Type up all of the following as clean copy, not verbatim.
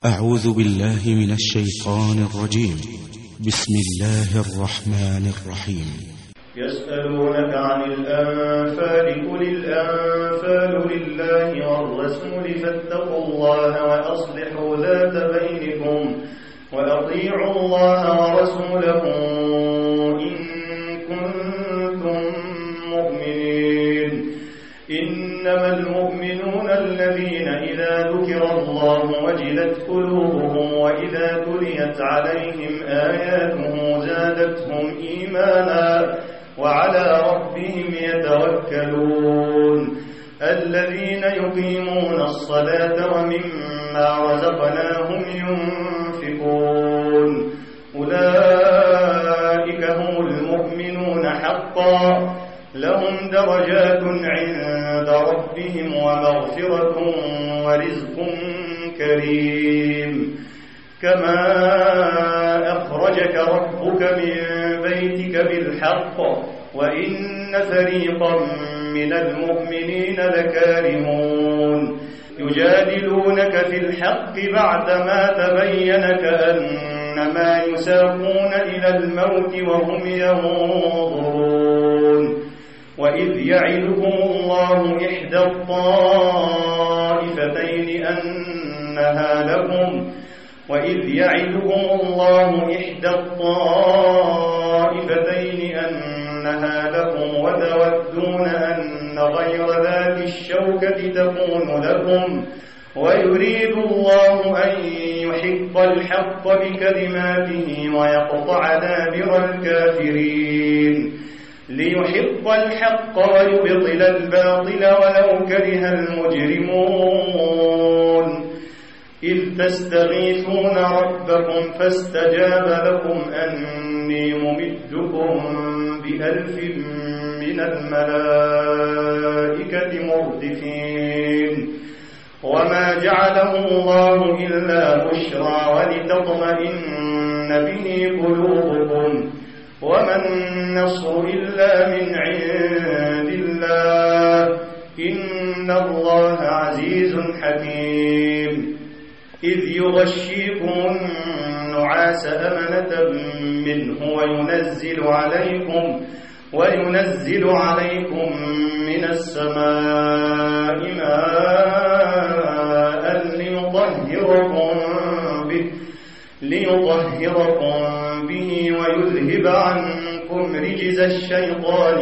أعوذ بالله من الشيطان الرجيم. بسم الله الرحمن الرحيم. يسألونك عن الأنفال قل الأنفال لله والرسول فاتقوا الله وأصلحوا ذات بينكم وأطيعوا الله ورسوله إن كنتم مؤمنين. إنما المؤمنون الذين إذا ذكر الله وجلت قلوبهم وإذا تليت عليهم آياته زادتهم إيمانا وعلى ربهم يتوكلون. الذين يقيمون الصلاة ومما رزقناهم ينفقون أولئك هم المؤمنون حقا لهم درجات عند ربهم ومغفرة ورزق كريم. كما أخرجك ربك من بيتك بالحق وإن فريقا من المؤمنين لكارهون يجادلونك في الحق بعدما تبين كأنما يساقون إلى الموت وهم ينظرون. وإذ يعدكم الله إحدى الطائفتين أنها لكم وتودون أن غير ذات الشوكة تكون لكم ويريد الله أن يحق الحق بكلماته ويقطع دابر الكافرين ليحق الحق ويبطل الباطل ولو كره المجرمون. إذ تستغيثون ربكم فاستجاب لكم أني ممدكم ب1000 من الملائكة مردفين. وما جعله الله إلا بشرى ولتطمئن به قلوبكم وما النصر إلا من عند الله إن الله عزيز حكيم. إذ يغشيكم النعاس أمنة منه وينزل عليكم من السماء ماء ليطهركم به ويذهب عنكم رجز الشيطان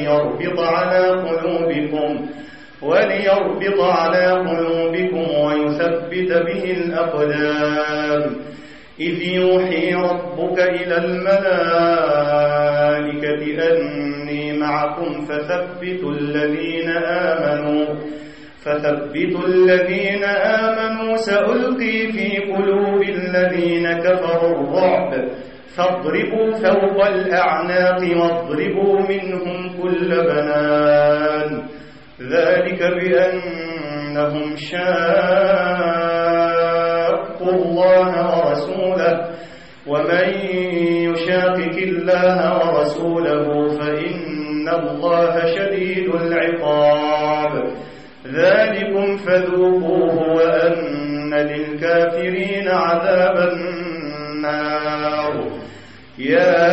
وليربط على قلوبكم ويثبت به الأقدام. إذ يوحي ربك إلى الملائكة أني معكم فثبتوا الذين آمنوا سألقي في قلوب الذين كفروا الرعب فاضربوا فوق الأعناق واضربوا منهم كل بنان. ذلك بأنهم شاقوا الله ورسوله ومن يشاقق الله ورسوله فإن الله شديد العقاب. ذلكم فذوقوه وأن للكافرين عذاب النار. يا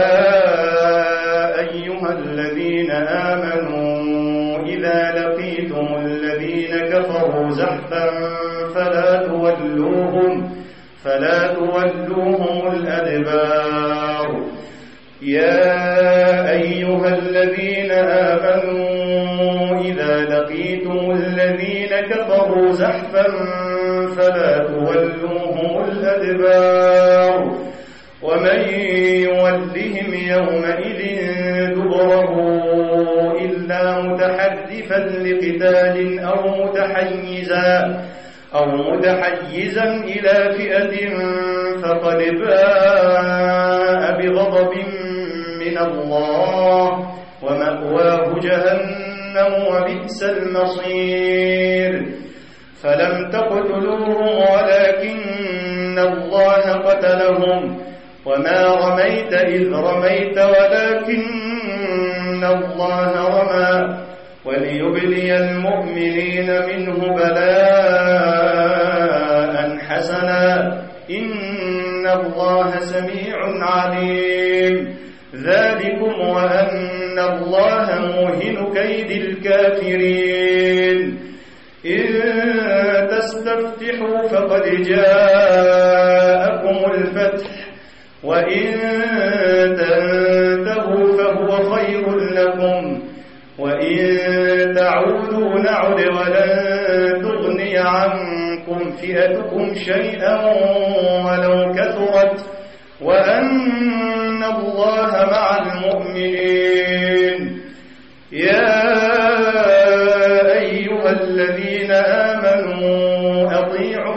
أيها الذين آمنوا إذا لقيتم الذين كفروا زحفا فلا تولوهم الأدبار. يا أيها الذين آمنوا إذا لقيتم الذين كفروا زحفا فلا تولوهم الأدبار. ومن يولهم يومئذ دبره إلا متحرفا لقتال أو متحيزا إلى فئة فقد باء بغضب من الله ومأواه جهنم وبئس المصير. فلم تقتلوهم ولكن الله قتلهم وما رميت إذ رميت ولكن الله رمى وليبلي المؤمنين منه بلاء حسنا إن الله سميع عليم ذلكم وأن الله موهن كيد الكافرين إن تستفتحوا فقد جاءكم الفتح وإن تنتهوا فهو خير لكم وإن تعودوا نعد ولن تغني عنكم فئتكم شيئا ولو كثرت وأن الله مع المؤمنين يا أيها الذين آمنوا أطيعوا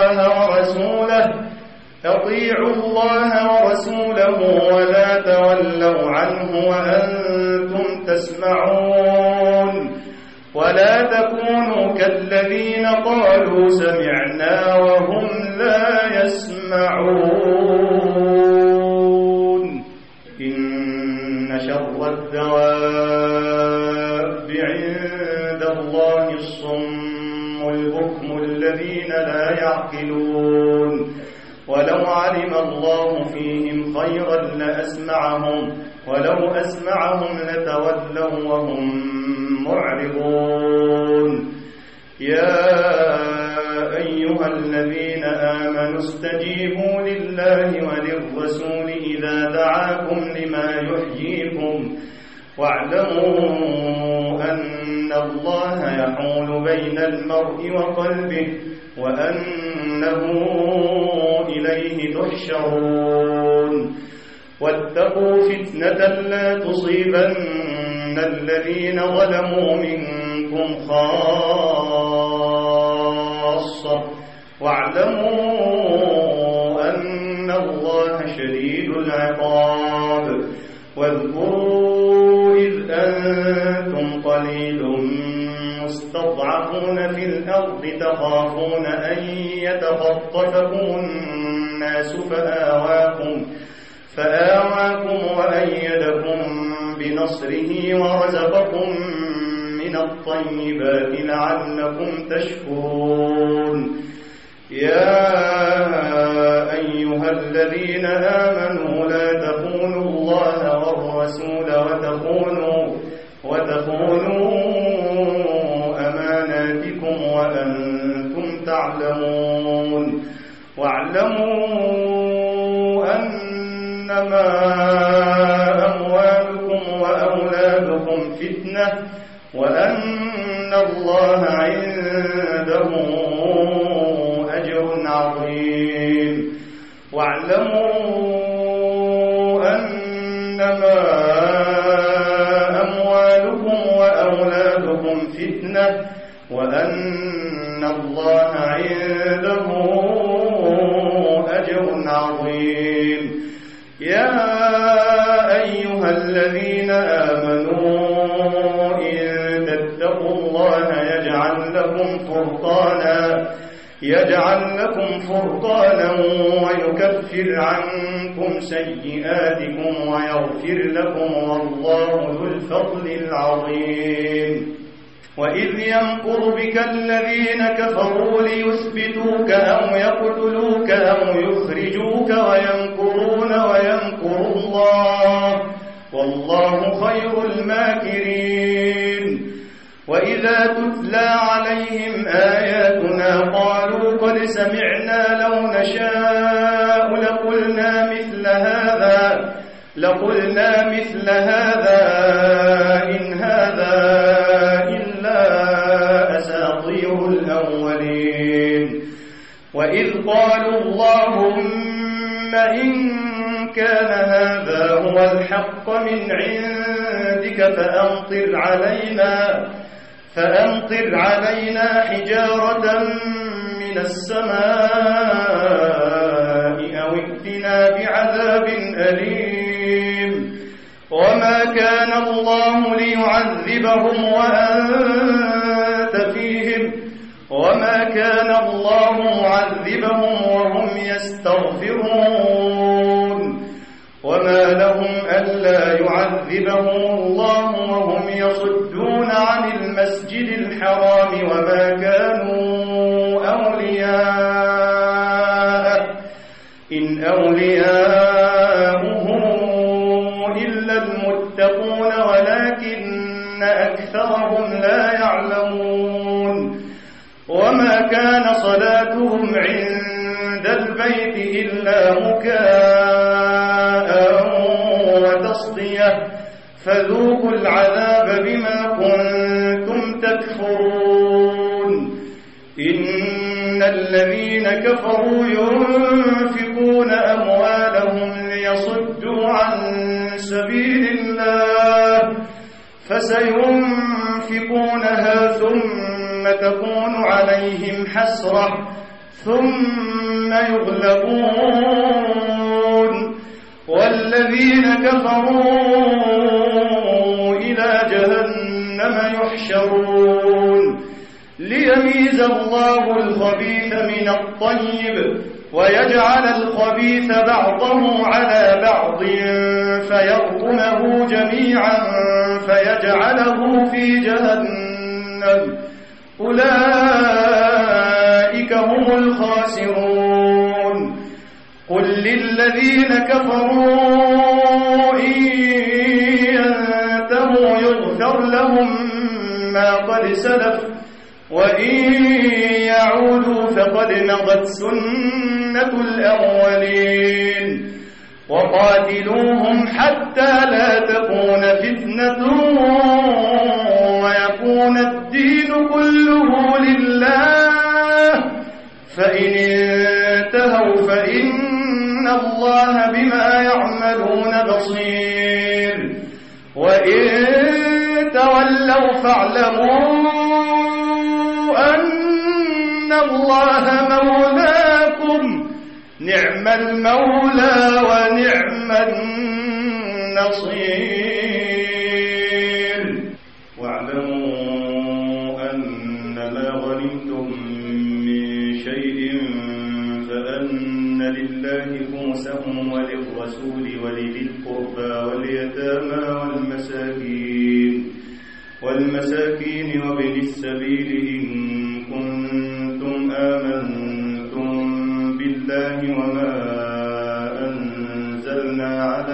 الله ورسوله ولا تولوا عنه وأنتم تسمعون ولا تكونوا كالذين قالوا سمعنا وهم لا يسمعون إن شر الدواب عند الله الصم البكم الذين لا يعقلون ولو علم الله فيهم خيرا لأسمعهم ولو أسمعهم لتولوا وهم معرضون يا أيها الذين آمنوا استجيبوا لله وللرسول إذا دعاكم لما يحييكم واعلموا أن الله يحول بين المرء وقلبه وأنه إليه تحشرون واتقوا فتنة لا تصيبن الذين ظلموا منكم خاصة واعلموا أن الله شديد العقاب واذكروا إذ أنتم قليل مستضعفون في الأرض تخافون أن يتخطفكم الناس فآواكم وأيدكم بنصره ورزقكم من الطيبات لعلكم تشكرون يا أيها الذين آمنوا لا تخونوا الله والرسول وتخونوا أماناتكم وأنتم تعلمون واعلموا أنما أموالكم وأولادكم فتنة وأن الله عنده أجر عظيم واعلموا أنما أموالكم وأولادكم فتنة وأن الله عنده أجر عظيم يا أيها الذين آمنوا إن تتقوا الله يجعل لكم فرقانا ويكفر عنكم سيئاتكم ويغفر لكم والله ذو الفضل العظيم وإذ يمكر بك الذين كفروا ليثبتوك أو يقتلوك أو يخرجوك ويمكرون ويمكر الله والله خير الماكرين وإذا تتلى عليهم آياتنا قالوا قد سمعنا لو نشاء لقلنا مثل هذا إن هذا إلا أساطير الأولين وإذ قالوا اللهم إن كان هذا هو الحق من عندك فأمطر علينا حجارة من السماء أو ائتنا بعذاب أليم وما كان الله ليعذبهم وأنت فيهم وما كان الله معذبهم وهم يستغفرون وما لهم ألا يعذبهم الله وهم يصدون عن المسجد الحرام وما كانوا أولياءه إن أولياؤه إلا المتقون ولكن أكثرهم لا يعلمون وما كان صلاتهم عند البيت إلا مكاء وتصدية فذوقوا العذاب بما كنتم تكفرون إن الذين كفروا ينفقون أموالهم ليصدوا عن سبيل الله فسينفقونها ثم تكون عليهم حسرة ثم يغلبون والذين كفروا إلى جهنم يحشرون ليميز الله الخبيث من الطيب ويجعل الخبيث بعضه على بعض فيركمه جميعا فيجعله في جهنم أولئك هم الخاسرون قل للذين كفروا إن ينتهوا يغفر لهم ما قد سلف وإن يعودوا فقد مضت سنة الأولين وقاتلوهم حتى لا تكون فتنة ويكون الدين كله لله فإن انتهوا فإن الله بما يعملون بصير وإن تولوا فاعلموا أن الله مولاكم نعم المولى ونعم النصير واعلموا أن ما غنمتم من شيء فأن لله خمسه وللرسول ولذي القربى واليتامى والمساكين وابن السبيل إن كنتم آمنتم بالله وما أنزلنا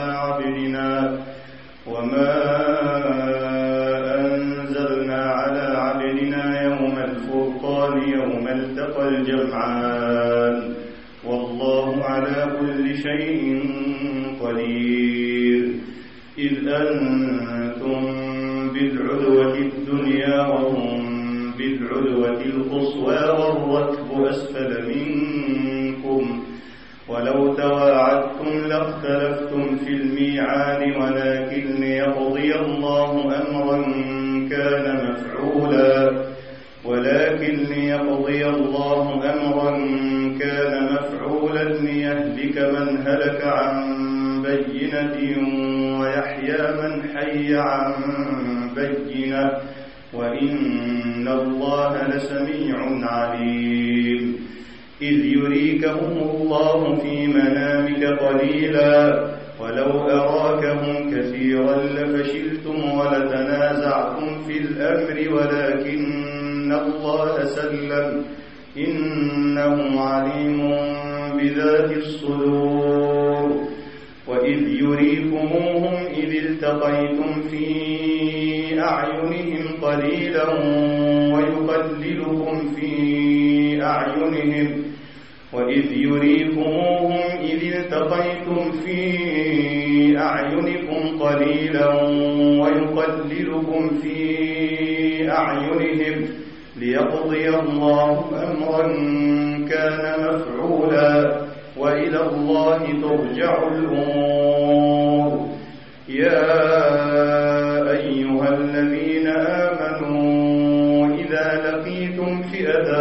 على عبدنا يوم الفرقان يوم التقى الجمعان والله على كل شيء قدير إذ أنتم بالعدوة الدنيا وهم بالعدوة القصوى والركب أسفل منكم ولو تواعدتم لاختلفتم في الميعاد ولكن ليقضي الله أمرا كان مفعولا ليهلك من هلك عن بينة ويحيى من حي عن بينة وإن الله لسميع عليم إذ يريكهم الله في منامك قليلا ولو أراكهم كثيرا لفشلتم ولتنازعتم في الأمر ولكن الله سلم إنه عليم بذات الصدور وإذ يريكموهم إذ التقيتم في أعينهم قليلا ويقللكم في أعينهم وإذ يريكموهم إذ التقيتم في أعينكم قليلا ويقللكم في أعينهم ليقضي الله أمرا كان مفعولا وإلى الله ترجع الأمور يا أيها الذين آمنوا إذا لقيتم فئة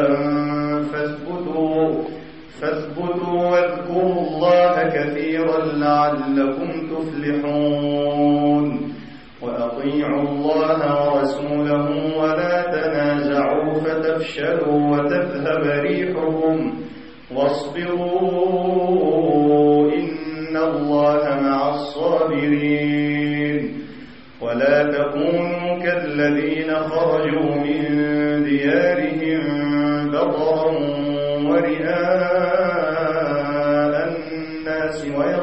فاثبتوا واذكروا الله كثيرا لعلكم تفلحون وأطيعوا الله ورسوله ولا تنازعوا فتفشلوا وتذهب ريحكم واصبروا إن الله مع الصابرين ولا تكونوا كالذين خرجوا من ديارهم بطرا ورئاء الناس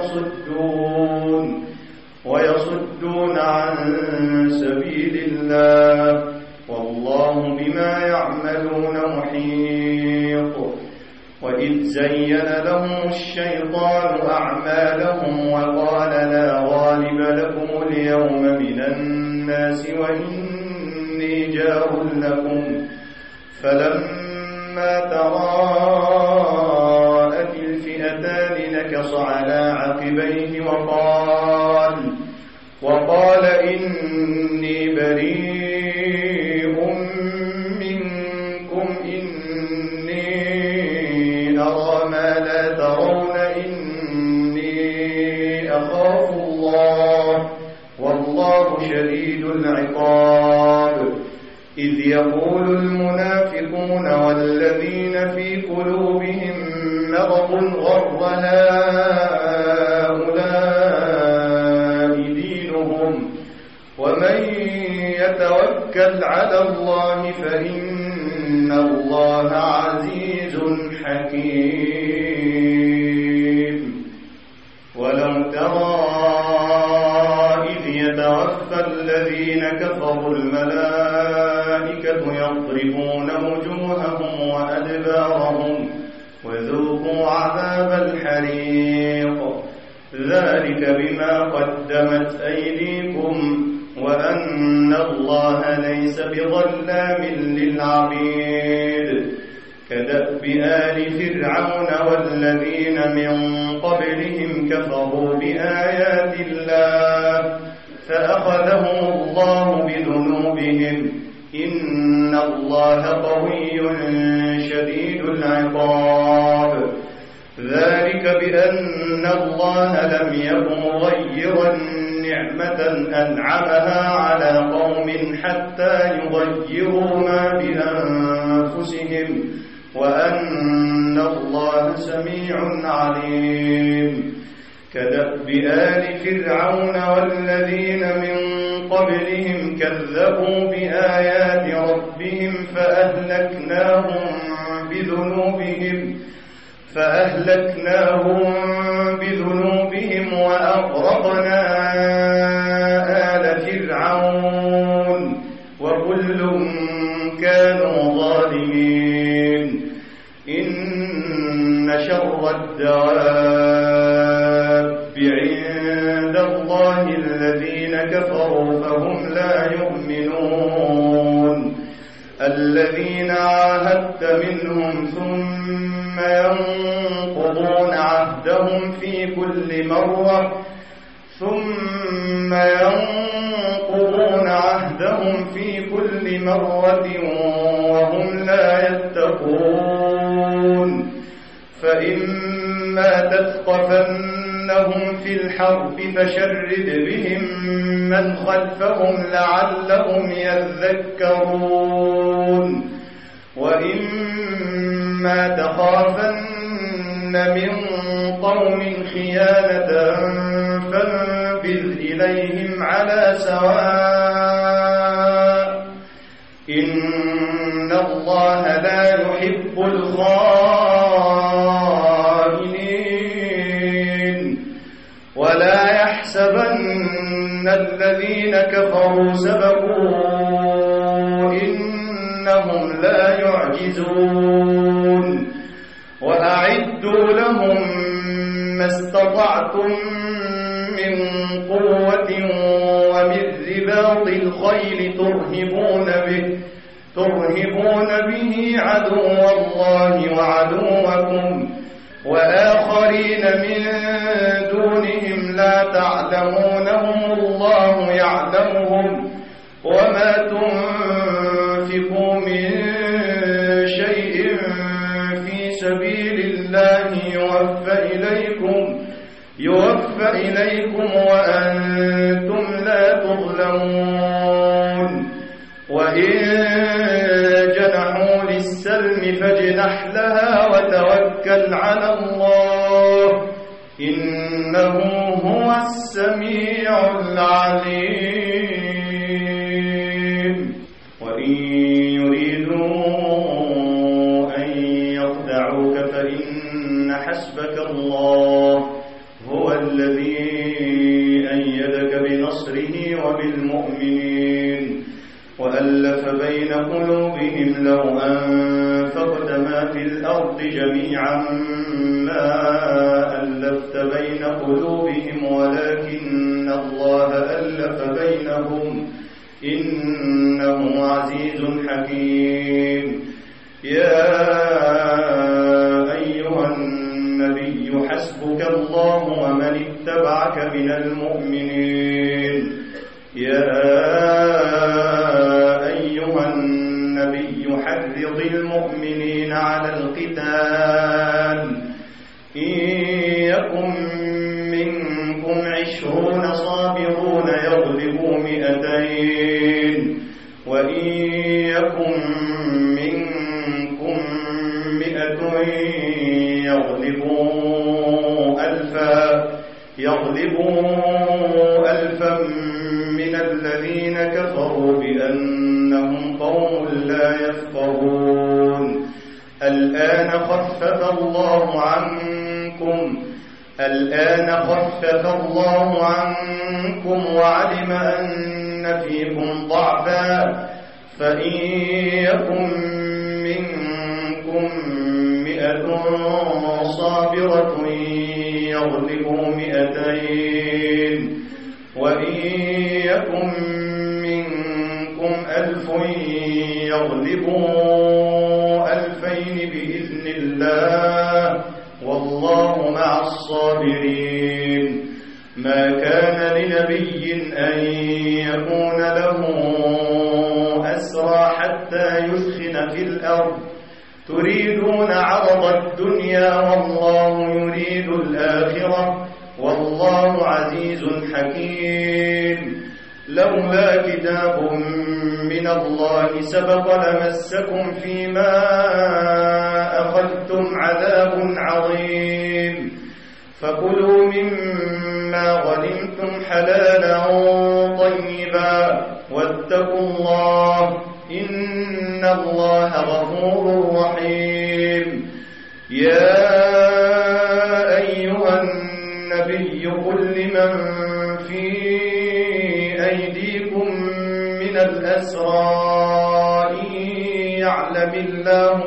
ويصدون عن سبيل الله، والله بما يعملون محيط. وإذ زين لهم الشيطان أعمالهم وقال لا غالب لكم اليوم من الناس وإني جار لكم، فلما تراءت الفئتان نكص على عقبيه وقال إني بريء منكم إني أرى ما لا ترون إني أخاف الله والله شديد العقاب. إذ يقول المنافقون والذين في قلوبهم مرض غر هؤلاء دينهم ومن يتوكل على الله فإن الله عزيز حكيم. ولو ترى إذ يتوفى الذين كفروا الملائكة يضربون وجوههم وأدبارهم وذوقوا عذاب الحريق، ذلك بما قدمت أيديكم وأن الله ليس بظلام للعبيد. كدأب آل فرعون والذين من قبلهم كفروا بآيات الله فأخذهم الله بذنوبهم إن الله قوي شديد العقاب. ذلك بأن الله لم يكن مغيرا نعمة أنعمها على قوم حتى يغيروا ما بأنفسهم وأن الله سميع عليم. كدأب آل فرعون والذين من قبلهم كذبوا بآيات ربهم فأهلكناهم بذنوبهم وأغرقنا آل فرعون وكل كانوا ظالمين. إن شر الدواب عند الله الذين كفروا فهم لا يؤمنون. الذين عاهدت منهم ثم ينقضون عهدهم في كل مرة وهم لا يتقون. فإما تثقفنهم في الحرب فشرد بهم من خلفهم لعلهم يذكرون. وإما تخافن من قوم خيانة فانبذ إليهم على سواء إن الله لا يحب الخائنين. ولا يحسبن الذين كفروا سبقوا إنهم لا يعجزون. وأعدوا لهم ما استطعتم من قوة ومن رباط الخيل ترهبون به عدو الله وعدوكم وآخرين من دونهم لا تعلمونهم الله يعلمهم وما تنفقوا من شيء في سبيل الله يوفى إليكم وأنتم لا تظلمون. وإن جنحوا للسلم فاجنح لها وتوكل على الله إنه هو السميع العليم. وإن يريدوا أن يخدعوك فإن حسبك الله الذي أيدك بنصره وبالمؤمنين وألف بين قلوبهم لو أنفقت ما في الأرض جميعا ما ألفت بين قلوبهم ولكن الله ألف بينهم إنه عزيز حكيم. يا أيها النبي حسبك الله ومن اتبعك من المؤمنين. يا أيها النبي حرض المؤمنين على القتال إن يكن منكم 20 صابرون يغلبوا 200 وإن يكن منكم 100 يغلبوا ألفا من الذين كفروا بأنهم قوم لا يفقهون. الآن خفف الله عنكم وعلم أن فيكم ضعفا فإن يكن منكم 100 صابرة يغلبوا 200 وإن يكن منكم 1000 يغلبوا 2000 بإذن الله والله مع الصابرين. ما كان لنبي أن يكون له أسرى حتى يثخن في الأرض تريدون عرض الدنيا والله يريد الآخرة والله عزيز حكيم. لولا كتاب من الله سبق لمسكم فيما أخذتم عذاب عظيم فكلوا مما غنمتم حلالا طيبا واتقوا الله إن الله غفور رحيم. يا أيها النبي قل لمن في أيديكم من الأسرى إن يعلم الله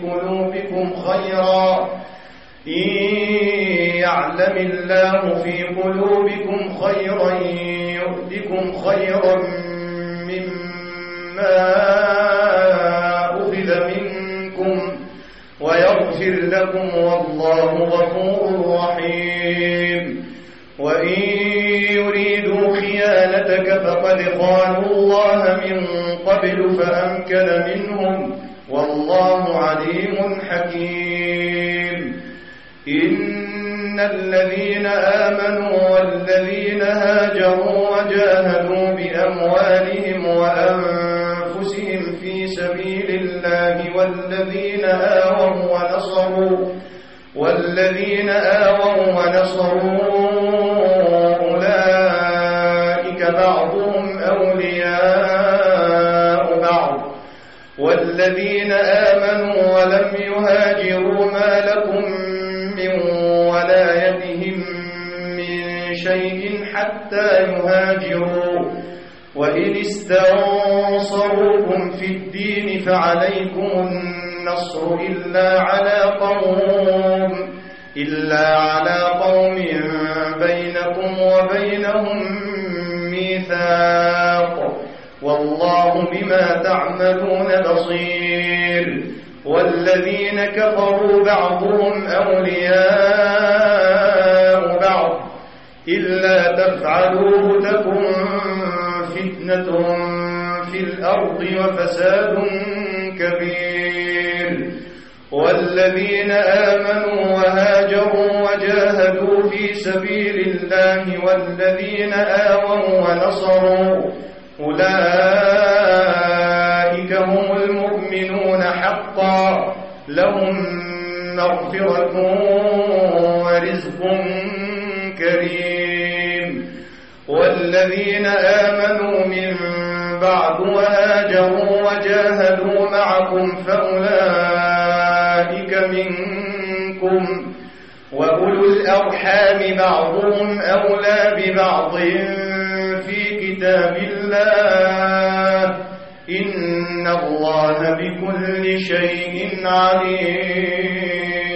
في قلوبكم خيرا يؤتكم خيرا مما أخذ منكم ويغفر لكم والله غفور رحيم. وإن يريدوا خيانتك فقد خانوا الله من قبل فأمكن منهم والله عليم حكيم. إن الذين آمنوا والذين هاجروا وجاهدوا بأموالهم وأنفسهم في سبيل الله والذين آووا ونصروا أولئك بعضهم أولياء بعض والذين آمنوا ولم يهاجروا ما لكم من ولايتهم من شيء حتى يهاجروا وإن استنصروكم في الدين فعليكم النصر إلا على قوم بينكم وبينهم ميثاق والله بما تعملون بصير. والذين كفروا بعضهم أولياء بعض إلا تفعلوه تكن فتنة في الأرض وفساد كبير. والذين آمنوا وهاجروا وجاهدوا في سبيل الله والذين آووا ونصروا أولئك هم المؤمنون حقا لهم مغفرة ورزق كريم. والذين آمنوا من بعد وهاجروا وجاهدوا معكم فأولئك وأولو الأرحام بعضهم أولى ببعض في كتاب الله إن الله بكل شيء عليم